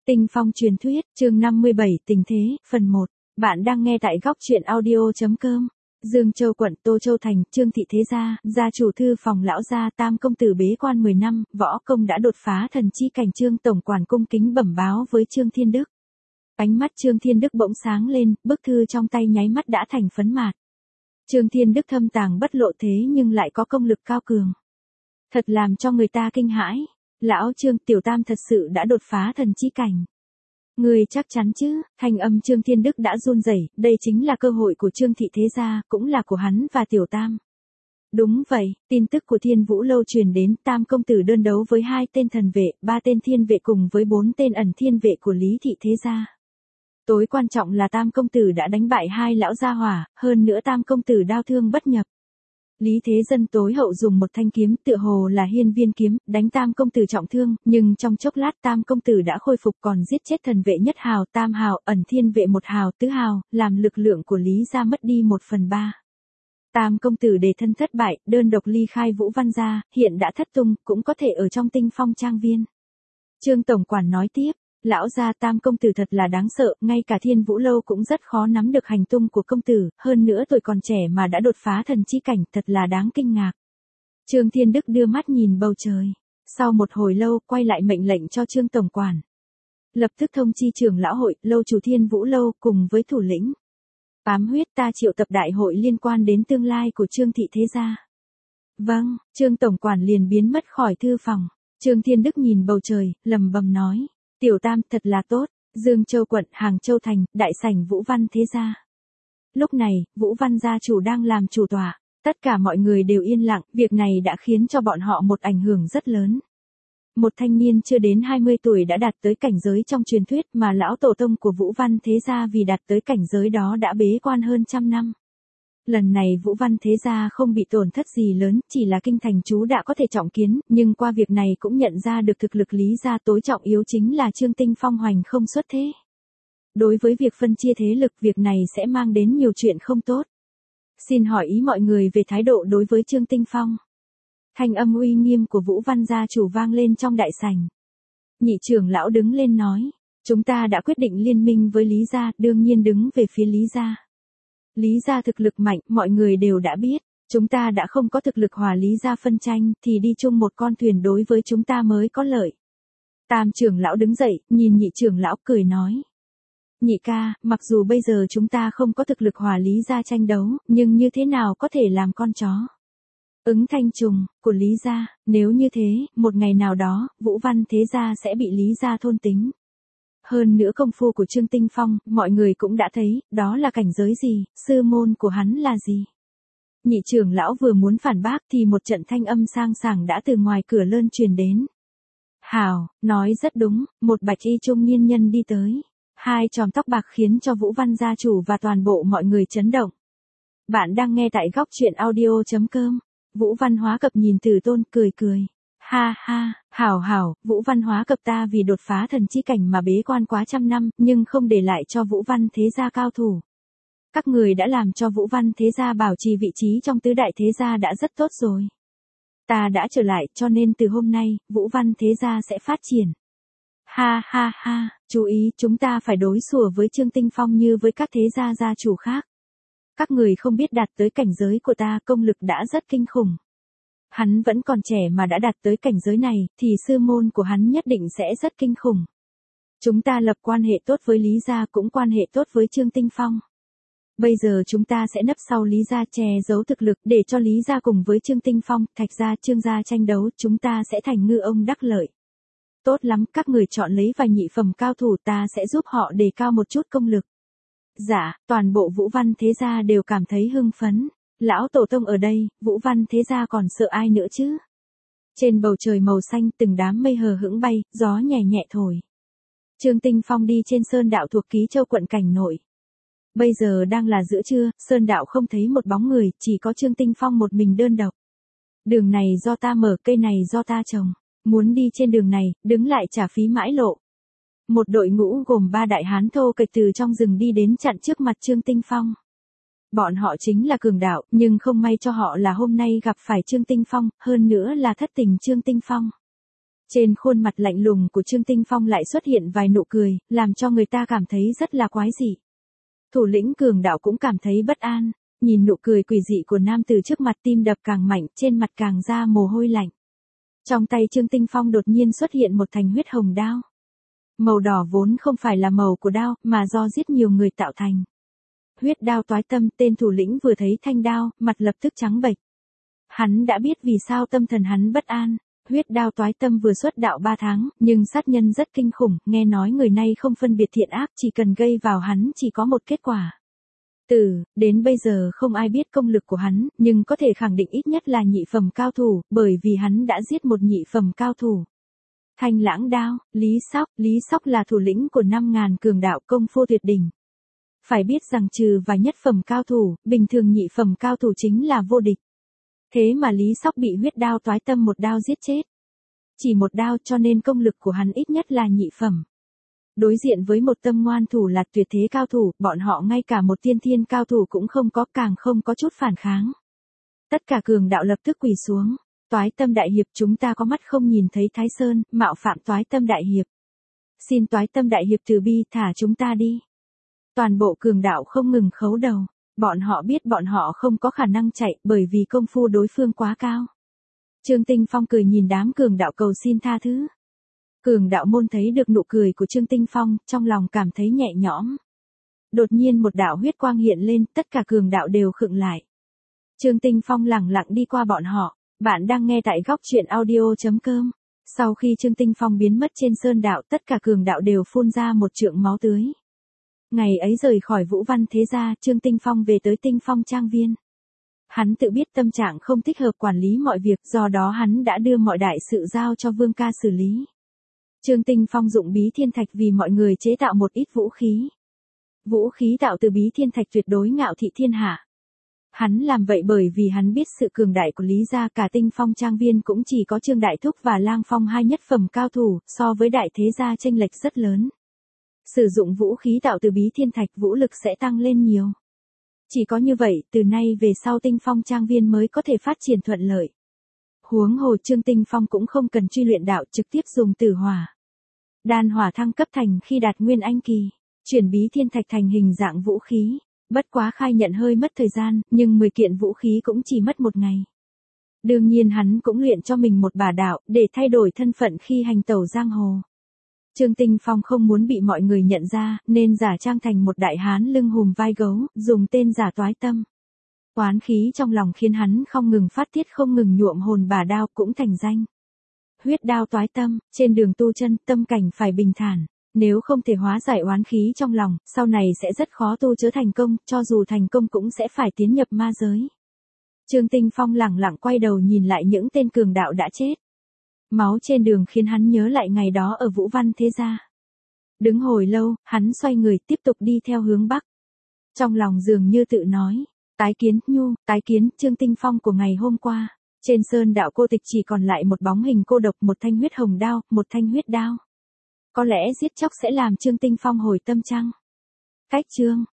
Tinh Phong truyền thuyết, chương 57, tình thế, phần 1. Bạn đang nghe tại góc truyện audio.com. Dương Châu quận Tô Châu thành, Trương thị thế gia, gia chủ thư phòng lão gia, tam công tử bế quan 10 năm, võ công đã đột phá thần chi cảnh. Trương tổng quản cung kính bẩm báo với Trương Thiên Đức. Ánh mắt Trương Thiên Đức bỗng sáng lên, bức thư trong tay nháy mắt đã thành phấn mạt. Trương Thiên Đức thâm tàng bất lộ thế nhưng lại có công lực cao cường. Thật làm cho người ta kinh hãi. Lão Trương, tiểu tam thật sự đã đột phá thần chi cảnh. Người chắc chắn chứ? Thanh âm Trương Thiên Đức đã run rẩy, đây chính là cơ hội của Trương thị thế gia, cũng là của hắn và tiểu tam. Đúng vậy, tin tức của Thiên Vũ lâu truyền đến, tam công tử đơn đấu với 2 tên thần vệ, 3 tên thiên vệ cùng với 4 tên ẩn thiên vệ của Lý thị thế gia. Tối quan trọng là tam công tử đã đánh bại 2 lão gia hỏa, hơn nữa tam công tử đao thương bất nhập. Lý Thế Dân tối hậu dùng một thanh kiếm tựa hồ là hiên viên kiếm, đánh tam công tử trọng thương, nhưng trong chốc lát tam công tử đã khôi phục, còn giết chết thần vệ nhất hào, tam hào, ẩn thiên vệ 1 hào, tứ hào, làm lực lượng của Lý gia mất đi 1/3. Tam công tử để thân thất bại, đơn độc ly khai Vũ Văn gia, hiện đã thất tung, cũng có thể ở trong Tinh Phong trang viên. Trương tổng quản nói tiếp. Lão gia tam công tử thật là đáng sợ, ngay cả Thiên Vũ lâu cũng rất khó nắm được hành tung của công tử, hơn nữa tuổi còn trẻ mà đã đột phá thần chi cảnh, thật là đáng kinh ngạc. Trương Thiên Đức đưa mắt nhìn bầu trời, sau một hồi lâu quay lại mệnh lệnh cho Trương tổng quản. Lập tức thông chi trưởng lão hội, lâu chủ Thiên Vũ lâu cùng với thủ lĩnh. Ám huyết, ta triệu tập đại hội liên quan đến tương lai của Trương thị thế gia. Vâng, Trương tổng quản liền biến mất khỏi thư phòng. Trương Thiên Đức nhìn bầu trời, lẩm bẩm nói. Tiểu tam thật là tốt, Dương Châu quận, Hàng Châu thành, đại sảnh Vũ Văn thế gia. Lúc này, Vũ Văn gia chủ đang làm chủ tọa, tất cả mọi người đều yên lặng, việc này đã khiến cho bọn họ một ảnh hưởng rất lớn. Một thanh niên chưa đến 20 tuổi đã đạt tới cảnh giới trong truyền thuyết mà lão tổ tông của Vũ Văn thế gia vì đạt tới cảnh giới đó đã bế quan hơn 100 năm. Lần này Vũ Văn thế gia không bị tổn thất gì lớn, chỉ là kinh thành chú đã có thể trọng kiến, nhưng qua việc này cũng nhận ra được thực lực Lý gia tối trọng yếu chính là Trương Tinh Phong hoành không xuất thế. Đối với việc phân chia thế lực, việc này sẽ mang đến nhiều chuyện không tốt. Xin hỏi ý mọi người về thái độ đối với Trương Tinh Phong. Thanh âm uy nghiêm của Vũ Văn gia chủ vang lên trong đại sảnh. Nhị trưởng lão đứng lên nói, chúng ta đã quyết định liên minh với Lý gia, đương nhiên đứng về phía Lý gia. Lý gia thực lực mạnh, mọi người đều đã biết, chúng ta đã không có thực lực hòa Lý gia phân tranh, thì đi chung một con thuyền đối với chúng ta mới có lợi. Tam trưởng lão đứng dậy, nhìn nhị trưởng lão cười nói. Nhị ca, mặc dù bây giờ chúng ta không có thực lực hòa Lý gia tranh đấu, nhưng như thế nào có thể làm con chó ứng thanh trùng của Lý gia, nếu như thế, một ngày nào đó, Vũ Văn thế gia sẽ bị Lý gia thôn tính. Hơn nữa công phu của Trương Tinh Phong, mọi người cũng đã thấy, đó là cảnh giới gì, sư môn của hắn là gì. Nhị trưởng lão vừa muốn phản bác thì một trận thanh âm sang sảng đã từ ngoài cửa lơn truyền đến. Hảo, nói rất đúng, một bạch y trung niên nhân đi tới. 2 chòm tóc bạc khiến cho Vũ Văn gia chủ và toàn bộ mọi người chấn động. Bạn đang nghe tại góc truyện audio.com. Vũ Văn Hóa Cập nhìn Từ Tôn cười cười. Ha ha, hảo, Vũ Văn Hóa Cập ta vì đột phá thần chi cảnh mà bế quan quá 100 năm, nhưng không để lại cho Vũ Văn thế gia cao thủ. Các người đã làm cho Vũ Văn thế gia bảo trì vị trí trong tứ đại thế gia đã rất tốt rồi. Ta đã trở lại, cho nên từ hôm nay, Vũ Văn thế gia sẽ phát triển. Ha ha, chú ý, chúng ta phải đối xử với Trương Tinh Phong như với các thế gia gia chủ khác. Các người không biết đạt tới cảnh giới của ta, công lực đã rất kinh khủng. Hắn vẫn còn trẻ mà đã đạt tới cảnh giới này, thì sư môn của hắn nhất định sẽ rất kinh khủng. Chúng ta lập quan hệ tốt với Lý gia, cũng quan hệ tốt với Trương Tinh Phong. Bây giờ chúng ta sẽ nấp sau Lý gia che giấu thực lực để cho Lý gia cùng với Trương Tinh Phong, Thạch gia, Trương gia tranh đấu, chúng ta sẽ thành ngư ông đắc lợi. Tốt lắm, các người chọn lấy vài nhị phẩm cao thủ, ta sẽ giúp họ đề cao một chút công lực. Dạ, toàn bộ Vũ Văn thế gia đều cảm thấy hưng phấn. Lão tổ tông ở đây, Vũ Văn thế gia còn sợ ai nữa chứ? Trên bầu trời màu xanh từng đám mây hờ hững bay, gió nhẹ nhẹ thổi. Trương Tinh Phong đi trên sơn đạo thuộc Ký Châu quận Cảnh Nội. Bây giờ đang là giữa trưa, sơn đạo không thấy một bóng người, chỉ có Trương Tinh Phong một mình đơn độc. Đường này do ta mở, cây này do ta trồng. Muốn đi trên đường này, đứng lại trả phí mãi lộ. Một đội ngũ gồm 3 đại hán thô kệch từ trong rừng đi đến chặn trước mặt Trương Tinh Phong. Bọn họ chính là cường đạo, nhưng không may cho họ là hôm nay gặp phải Trương Tinh Phong, hơn nữa là thất tình Trương Tinh Phong. Trên khuôn mặt lạnh lùng của Trương Tinh Phong lại xuất hiện vài nụ cười, làm cho người ta cảm thấy rất là quái dị. Thủ lĩnh cường đạo cũng cảm thấy bất an, nhìn nụ cười quỷ dị của nam tử trước mặt tim đập càng mạnh, trên mặt càng ra mồ hôi lạnh. Trong tay Trương Tinh Phong đột nhiên xuất hiện một thanh huyết hồng đao. Màu đỏ vốn không phải là màu của đao, mà do giết nhiều người tạo thành. Huyết đao toái tâm, tên thủ lĩnh vừa thấy thanh đao, mặt lập tức trắng bệch. Hắn đã biết vì sao tâm thần hắn bất an. Huyết đao toái tâm vừa xuất đạo 3 tháng, nhưng sát nhân rất kinh khủng, nghe nói người này không phân biệt thiện ác, chỉ cần gây vào hắn chỉ có một kết quả. Đến bây giờ không ai biết công lực của hắn, nhưng có thể khẳng định ít nhất là nhị phẩm cao thủ, bởi vì hắn đã giết một nhị phẩm cao thủ. Thanh lãng đao, Lý Sóc là thủ lĩnh của 5.000 cường đạo công phu tuyệt đỉnh. Phải biết rằng trừ và nhất phẩm cao thủ, bình thường nhị phẩm cao thủ chính là vô địch. Thế mà Lý Sóc bị huyết đao toái tâm một đao giết chết. Chỉ một đao cho nên công lực của hắn ít nhất là nhị phẩm. Đối diện với một tâm ngoan thủ là tuyệt thế cao thủ, bọn họ ngay cả một tiên thiên cao thủ cũng không có, càng không có chút phản kháng. Tất cả cường đạo lập tức quỳ xuống. Toái tâm đại hiệp, chúng ta có mắt không nhìn thấy Thái Sơn, mạo phạm toái tâm đại hiệp. Xin toái tâm đại hiệp từ bi thả chúng ta đi. Toàn bộ cường đạo không ngừng khấu đầu. Bọn họ biết bọn họ không có khả năng chạy, bởi vì công phu đối phương quá cao. Trương Tinh Phong cười nhìn đám cường đạo cầu xin tha thứ. Cường đạo môn thấy được nụ cười của Trương Tinh Phong, trong lòng cảm thấy nhẹ nhõm. Đột nhiên một đạo huyết quang hiện lên, tất cả cường đạo đều khựng lại. Trương Tinh Phong lẳng lặng đi qua bọn họ. Bạn đang nghe tại góc truyện audio.com. Sau khi Trương Tinh Phong biến mất trên sơn đạo, tất cả cường đạo đều phun ra một trượng máu tươi. Ngày ấy rời khỏi Vũ Văn Thế Gia, Trương Tinh Phong về tới Tinh Phong Trang Viên. Hắn tự biết tâm trạng không thích hợp quản lý mọi việc, do đó hắn đã đưa mọi đại sự giao cho Vương Ca xử lý. Trương Tinh Phong dụng bí thiên thạch vì mọi người chế tạo một ít vũ khí. Vũ khí tạo từ bí thiên thạch tuyệt đối ngạo thị thiên hạ. Hắn làm vậy bởi vì hắn biết sự cường đại của Lý gia, cả Tinh Phong Trang Viên cũng chỉ có Trương Đại Thúc và Lang Phong hai nhất phẩm cao thủ, so với đại thế gia chênh lệch rất lớn. Sử dụng vũ khí tạo từ bí thiên thạch, vũ lực sẽ tăng lên nhiều. Chỉ có như vậy, từ nay về sau Tinh Phong Trang Viên mới có thể phát triển thuận lợi. Huống hồ Trương Tinh Phong cũng không cần truy luyện đạo, trực tiếp dùng tử hỏa. Đan hỏa thăng cấp thành khi đạt nguyên anh kỳ, chuyển bí thiên thạch thành hình dạng vũ khí. Bất quá khai nhận hơi mất thời gian, nhưng 10 kiện vũ khí cũng chỉ mất 1 ngày. Đương nhiên hắn cũng luyện cho mình một bà đạo, để thay đổi thân phận khi hành tẩu giang hồ. Trương Tinh Phong không muốn bị mọi người nhận ra, nên giả trang thành một đại hán lưng hùm vai gấu, dùng tên giả toái tâm. Oán khí trong lòng khiến hắn không ngừng phát tiết, không ngừng nhuộm hồn bà đao, cũng thành danh. Huyết đao toái tâm, trên đường tu chân, tâm cảnh phải bình thản. Nếu không thể hóa giải oán khí trong lòng, sau này sẽ rất khó tu chữa thành công, cho dù thành công cũng sẽ phải tiến nhập ma giới. Trương Tinh Phong lẳng lặng quay đầu nhìn lại những tên cường đạo đã chết. Máu trên đường khiến hắn nhớ lại ngày đó ở Vũ Văn Thế Gia. Đứng hồi lâu, hắn xoay người tiếp tục đi theo hướng Bắc. Trong lòng dường như tự nói, tái kiến Trương Tinh Phong của ngày hôm qua. Trên sơn đạo cô tịch chỉ còn lại một bóng hình cô độc, một thanh huyết hồng đao, một thanh huyết đao. Có lẽ giết chóc sẽ làm Trương Tinh Phong hồi tâm chăng? Cách chương